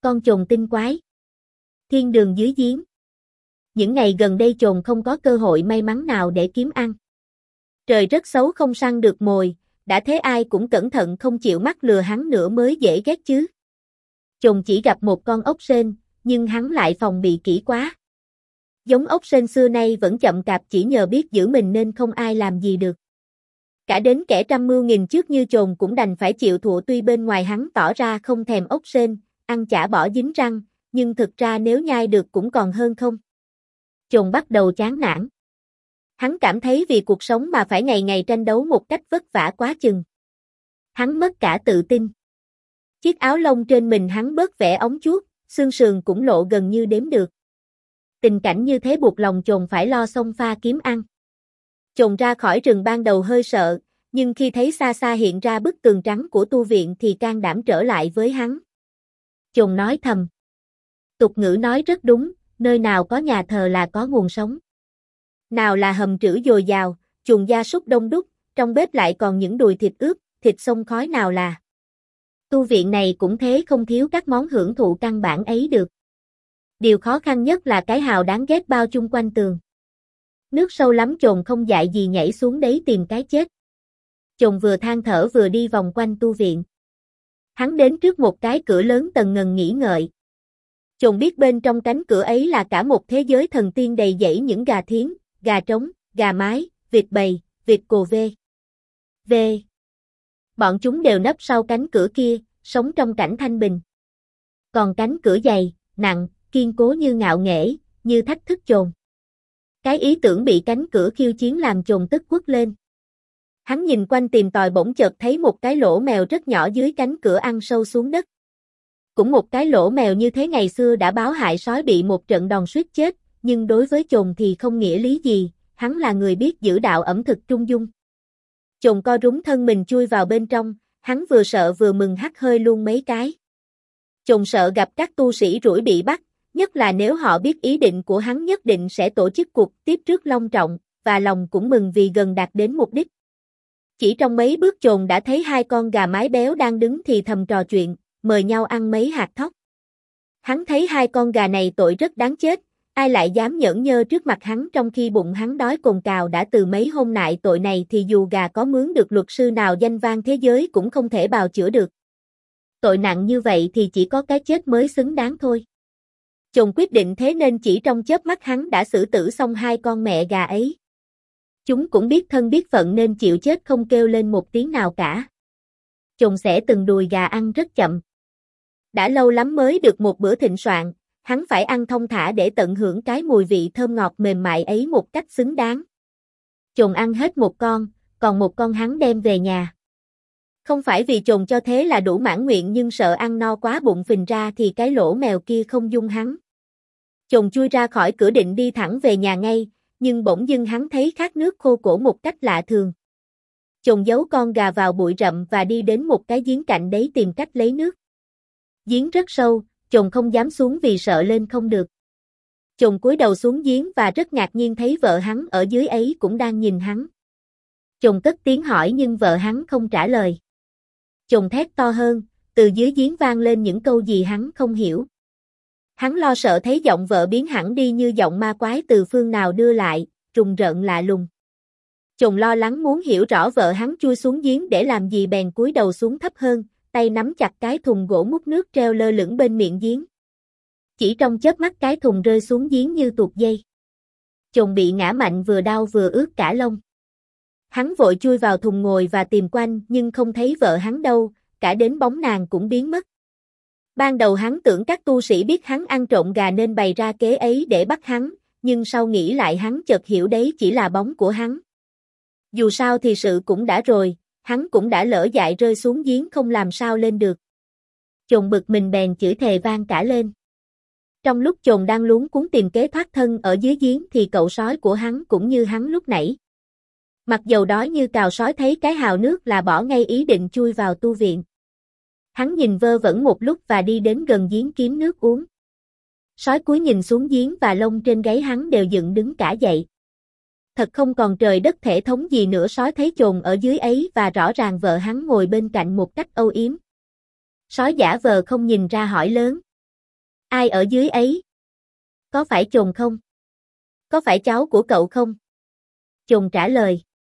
con chồn tinh quái. Thiên đường dưới giếng. Những ngày gần đây chồn không có cơ hội may mắn nào để kiếm ăn. Trời rất xấu không săn được mồi, đã thế ai cũng cẩn thận không chịu mắc lừa hắn nữa mới dễ ghét chứ. Chồn chỉ gặp một con ốc sên, nhưng hắn lại phòng bị kỹ quá. Giống ốc sên xưa nay vẫn chậm chạp chỉ nhờ biết giữ mình nên không ai làm gì được. Cả đến kẻ trăm mưu nghìn trước như chồn cũng đành phải chịu thua tuy bên ngoài hắn tỏ ra không thèm ốc sên, ăn chả bỏ dính răng, nhưng thực ra nếu nhai được cũng còn hơn không. Chồn bắt đầu chán nản. Hắn cảm thấy vì cuộc sống mà phải ngày ngày tranh đấu một cách vất vả quá chừng. Hắn mất cả tự tin. Chiếc áo lông trên mình hắn bớt vẻ ống chuốt, xương sườn cũng lộ gần như đếm được. Tình cảnh như thế buộc lòng chồn phải lo xông pha kiếm ăn. Chồn ra khỏi rừng ban đầu hơi sợ, nhưng khi thấy xa xa hiện ra bức tường trắng của tu viện thì can đảm trở lại với hắn. Chồn nói thầm. Tục ngữ nói rất đúng, nơi nào có nhà thờ là có nguồn sống. Nào là hầm trữ dồi dào, chuồng gia súc đông đúc, trong bếp lại còn những đùi thịt ướp, thịt xông khói nào là. Tu viện này cũng thế không thiếu các món hưởng thụ căn bản ấy được. Điều khó khăn nhất là cái hào đáng ghét bao chung quanh tường. Nước sâu lắm chồn không dại gì nhảy xuống đấy tìm cái chết. Chồn vừa than thở vừa đi vòng quanh tu viện. Hắn đến trước một cái cửa lớn tần ngần nghĩ ngợi. Chồn biết bên trong cánh cửa ấy là cả một thế giới thần tiên đầy dẫy những gà thiến, gà trống, gà mái, vịt bầy, vịt cồ vê. Bọn chúng đều nấp sau cánh cửa kia, sống trong cảnh thanh bình. Còn cánh cửa dày, nặng, kiên cố như ngạo nghễ, như thách thức chồn. Cái ý tưởng bị cánh cửa khiêu chiến làm chồn tức quất lên. Hắn nhìn quanh tìm tòi bỗng chợt thấy một cái lỗ mèo rất nhỏ dưới cánh cửa ăn sâu xuống đất. Cũng một cái lỗ mèo như thế ngày xưa đã báo hại sói bị một trận đòn suýt chết, nhưng đối với chồn thì không nghĩa lý gì, hắn là người biết giữ đạo ẩm thực trung dung. Chồn co rúm thân mình chui vào bên trong, hắn vừa sợ vừa mừng hắt hơi luôn mấy cái. Chồn sợ gặp các tu sĩ rủi bị bắt, nhất là nếu họ biết ý định của hắn nhất định sẽ tổ chức cuộc tiếp rước long trọng, và lòng cũng mừng vì gần đạt đến mục đích. Chỉ trong mấy bước chồn đã thấy hai con gà mái béo đang đứng thì thầm trò chuyện, mời nhau ăn mấy hạt thóc. Hắn thấy hai con gà này tội rất đáng chết, ai lại dám nhởn nhơ trước mặt hắn trong khi bụng hắn đói cồn cào đã từ mấy hôm nại tội này thì dù gà có mướn được luật sư nào danh vang thế giới cũng không thể bào chữa được. Tội nặng như vậy thì chỉ có cái chết mới xứng đáng thôi. Chồn quyết định thế nên chỉ trong chớp mắt hắn đã xử tử xong hai con mẹ gà ấy. Chúng cũng biết thân biết phận nên chịu chết không kêu lên một tiếng nào cả. Chồn xẻ từng đùi gà ăn rất chậm. Đã lâu lắm mới được một bữa thịnh soạn, hắn phải ăn thong thả để tận hưởng cái mùi vị thơm ngọt mềm mại ấy một cách xứng đáng. Chồn ăn hết một con, còn một con hắn đem về nhà. Không phải vì chồn cho thế là đủ mãn nguyện nhưng sợ ăn no quá bụng phình ra thì cái lỗ mèo kia không dung hắn. Chồn chui ra khỏi cửa định đi thẳng về nhà ngay, nhưng bỗng dưng hắn thấy khát nước khô cổ một cách lạ thường. Chồn giấu con gà vào bụi rậm và đi đến một cái giếng cạnh đấy tìm cách lấy nước. Giếng rất sâu, chồn không dám xuống vì sợ lên không được. Chồn cúi đầu xuống giếng và rất ngạc nhiên thấy vợ hắn ở dưới ấy cũng đang nhìn hắn. Chồn cất tiếng hỏi nhưng vợ hắn không trả lời. Chồn thét to hơn, từ dưới giếng vang lên những câu gì hắn không hiểu. Hắn lo sợ thấy giọng vợ biến hẳn đi như giọng ma quái từ phương nào đưa lại, rùng rợn lạ lùng. Chồn lo lắng muốn hiểu rõ vợ hắn chui xuống giếng để làm gì bèn cúi đầu xuống thấp hơn, tay nắm chặt cái thùng gỗ múc nước treo lơ lửng bên miệng giếng. Chỉ trong chớp mắt cái thùng rơi xuống giếng như tuột dây. Chồn bị ngã mạnh vừa đau vừa ướt cả lông. Hắn vội chui vào thùng ngồi và tìm quanh nhưng không thấy vợ hắn đâu, cả đến bóng nàng cũng biến mất. Ban đầu hắn tưởng các tu sĩ biết hắn ăn trộm gà nên bày ra kế ấy để bắt hắn, nhưng sau nghĩ lại hắn chợt hiểu đấy chỉ là bóng của hắn. Dù sao thì sự cũng đã rồi, hắn cũng đã lỡ dại rơi xuống giếng không làm sao lên được. Chồn bực mình bèn chửi thề vang cả lên. Trong lúc chồn đang luống cuống tìm kế thoát thân ở dưới giếng thì cậu sói của hắn cũng như hắn lúc nãy. Mặc dầu đói như cào sói thấy cái hào nước là bỏ ngay ý định chui vào tu viện. Hắn nhìn vơ vẩn một lúc và đi đến gần giếng kiếm nước uống. Sói cúi nhìn xuống giếng và lông trên gáy hắn đều dựng đứng cả dậy. Thật không còn trời đất thể thống gì nữa, sói thấy chồn ở dưới ấy và rõ ràng vợ hắn ngồi bên cạnh một cách âu yếm. Sói giả vờ không nhìn ra hỏi lớn. Ai ở dưới ấy? Có phải chồn không? Có phải cháu của cậu không? Chồn trả lời.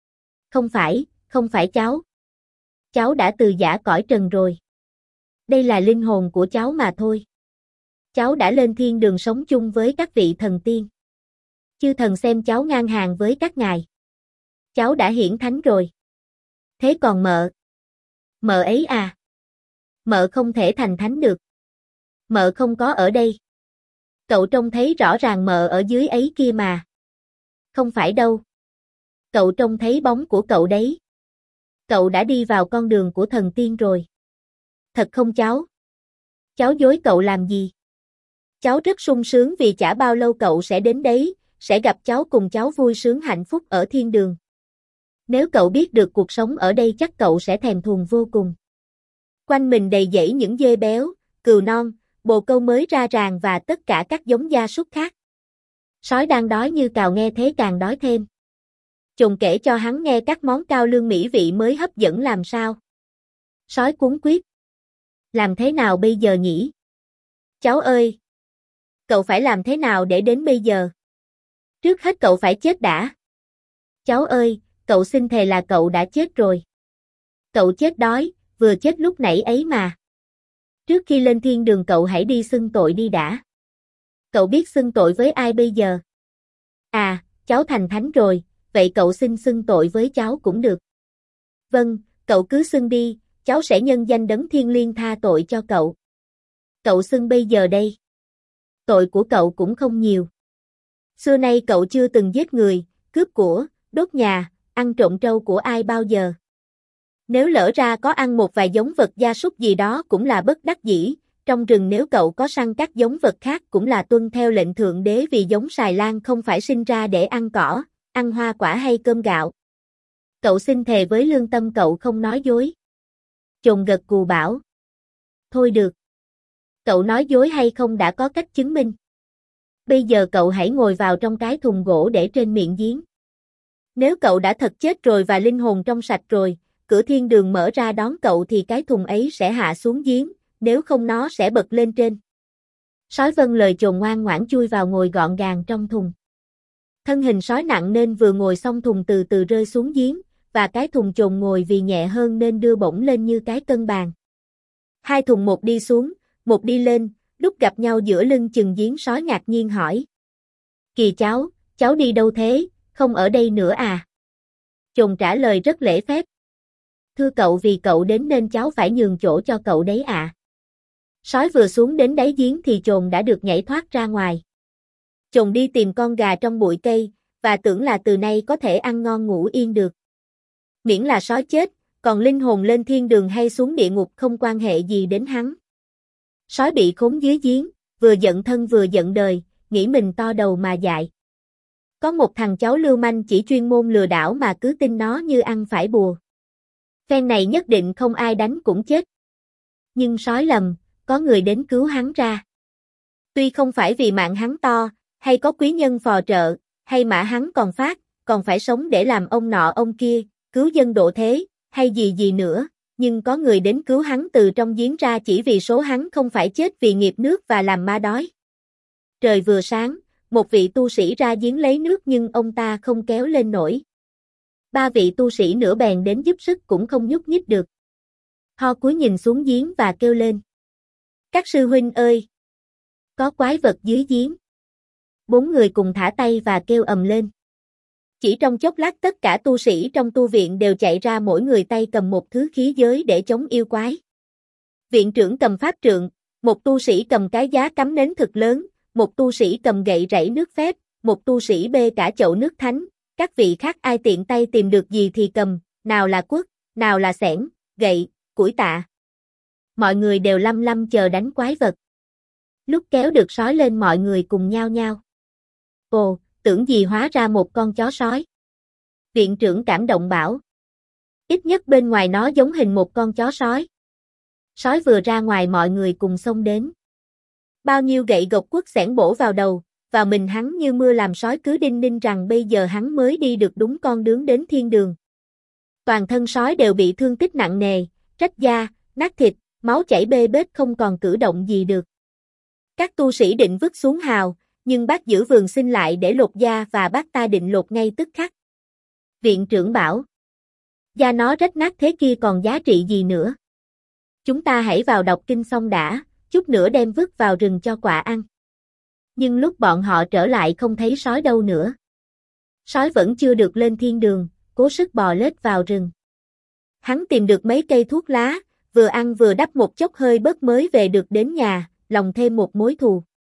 Không phải cháu. Cháu đã từ giã cõi trần rồi. Đây là linh hồn của cháu mà thôi. Cháu đã lên thiên đường sống chung với các vị thần tiên. Chư thần xem cháu ngang hàng với các ngài. Cháu đã hiển thánh rồi. Thế còn mợ? Mợ ấy à? Mợ không thể thành thánh được. Mợ không có ở đây. Cậu trông thấy rõ ràng mợ ở dưới ấy kia mà. Không phải đâu. Cậu trông thấy bóng của cậu đấy. Cậu đã đi vào con đường của thần tiên rồi. Thật không cháu? Cháu dối cậu làm gì? Cháu rất sung sướng vì chả bao lâu cậu sẽ đến đấy, sẽ gặp cháu cùng cháu vui sướng hạnh phúc ở thiên đường. Nếu cậu biết được cuộc sống ở đây chắc cậu sẽ thèm thuồng vô cùng. Quanh mình đầy dãy những dê béo, cừu non, bồ câu mới ra ràng và tất cả các giống gia súc khác. Sói đang đói như cào nghe thế càng đói thêm. Chồn kể cho hắn nghe các món cao lương mỹ vị mới hấp dẫn làm sao. Sói cuống quýt. Làm thế nào bây giờ nhỉ? Cháu ơi! Cậu phải làm thế nào để đến bây giờ? Trước hết cậu phải chết đã. Cháu ơi, cậu xin thề là cậu đã chết rồi. Cậu chết đói, vừa chết lúc nãy ấy mà. Trước khi lên thiên đường cậu hãy đi xưng tội đi đã. Cậu biết xưng tội với ai bây giờ? À, cháu thành thánh rồi, vậy cậu xin xưng tội với cháu cũng được. Vâng, cậu cứ xưng đi, cháu sẽ nhân danh đấng thiên liêng tha tội cho cậu. Cậu xưng bây giờ đây. Tội của cậu cũng không nhiều. Xưa nay cậu chưa từng giết người, cướp của, đốt nhà, ăn trộm trâu của ai bao giờ. Nếu lỡ ra có ăn một vài giống vật gia súc gì đó cũng là bất đắc dĩ, trong rừng nếu cậu có săn các giống vật khác cũng là tuân theo lệnh thượng đế vì giống sài lan không phải sinh ra để ăn cỏ, ăn hoa quả hay cơm gạo. Cậu xin thề với lương tâm cậu không nói dối. Chồn gật gù bảo. Thôi được. Cậu nói dối hay không đã có cách chứng minh. Bây giờ cậu hãy ngồi vào trong cái thùng gỗ để trên miệng giếng. Nếu cậu đã thật chết rồi và linh hồn trong sạch rồi, cửa thiên đường mở ra đón cậu thì cái thùng ấy sẽ hạ xuống giếng, nếu không nó sẽ bật lên trên. Sói vâng lời chồn ngoan ngoãn chui vào ngồi gọn gàng trong thùng. Thân hình sói nặng nên vừa ngồi xong thùng từ từ rơi xuống giếng, và cái thùng chồn ngồi vì nhẹ hơn nên đưa bổng lên như cái cân bàn. Hai thùng một đi xuống, một đi lên, lúc gặp nhau giữa lưng chừng giếng sói ngạc nhiên hỏi. Kìa cháu đi đâu thế, không ở đây nữa à? Chồn trả lời rất lễ phép. Thưa cậu vì cậu đến nên cháu phải nhường chỗ cho cậu đấy ạ. Sói vừa xuống đến đáy giếng thì chồn đã được nhảy thoát ra ngoài. Chồn đi tìm con gà trong bụi cây, và tưởng là từ nay có thể ăn ngon ngủ yên được. Miễn là sói chết, còn linh hồn lên thiên đường hay xuống địa ngục không quan hệ gì đến hắn. Sói bị khốn dưới giếng, vừa giận thân vừa giận đời, nghĩ mình to đầu mà dại. Có một thằng cháu lưu manh chỉ chuyên môn lừa đảo mà cứ tin nó như ăn phải bùa. Phen này nhất định không ai đánh cũng chết. Nhưng sói lầm, có người đến cứu hắn ra. Tuy không phải vì mạng hắn to, hay có quý nhân phò trợ, hay mã hắn còn phải sống để làm ông nọ ông kia, cứu dân độ thế, hay gì nữa, nhưng có người đến cứu hắn từ trong giếng ra chỉ vì số hắn không phải chết vì nghiệp nước và làm ma đói. Trời vừa sáng, một vị tu sĩ ra giếng lấy nước nhưng ông ta không kéo lên nổi. Ba vị tu sĩ nữa bèn đến giúp sức cũng không nhúc nhích được. Ho cúi nhìn xuống giếng và kêu lên. Các sư huynh ơi! Có quái vật dưới giếng. Bốn người cùng thả tay và kêu ầm lên. Chỉ trong chốc lát tất cả tu sĩ trong tu viện đều chạy ra mỗi người tay cầm một thứ khí giới để chống yêu quái. Viện trưởng cầm pháp trượng, một tu sĩ cầm cái giá cắm nến thực lớn, một tu sĩ cầm gậy rảy nước phép, một tu sĩ bê cả chậu nước thánh, các vị khác ai tiện tay tìm được gì thì cầm, nào là cuốc, nào là xẻng, gậy, củi tạ. Mọi người đều lăm lăm chờ đánh quái vật. Lúc kéo được sói lên mọi người cùng nhao nhao. Ồ, tưởng gì hóa ra một con chó sói. Viện trưởng cảm động bảo. Ít nhất bên ngoài nó giống hình một con chó sói. Sói vừa ra ngoài mọi người cùng xông đến. Bao nhiêu gậy gộc quất xẻng bổ vào đầu, vào mình hắn như mưa làm sói cứ đinh ninh rằng bây giờ hắn mới đi được đúng con đường đến thiên đường. Toàn thân sói đều bị thương tích nặng nề, rách da, nát thịt, máu chảy bê bết không còn cử động gì được. Các tu sĩ định vứt xuống hào, nhưng bác giữ vườn xin lại để lột da và bác ta định lột ngay tức khắc. Viện trưởng bảo, da nó rách nát thế kia còn giá trị gì nữa. Chúng ta hãy vào đọc kinh xong đã, chút nữa đem vứt vào rừng cho quạ ăn. Nhưng lúc bọn họ trở lại không thấy sói đâu nữa. Sói vẫn chưa được lên thiên đường, cố sức bò lết vào rừng. Hắn tìm được mấy cây thuốc lá, vừa ăn vừa đắp một chốc hơi bớt mới về được đến nhà, lòng thêm một mối thù.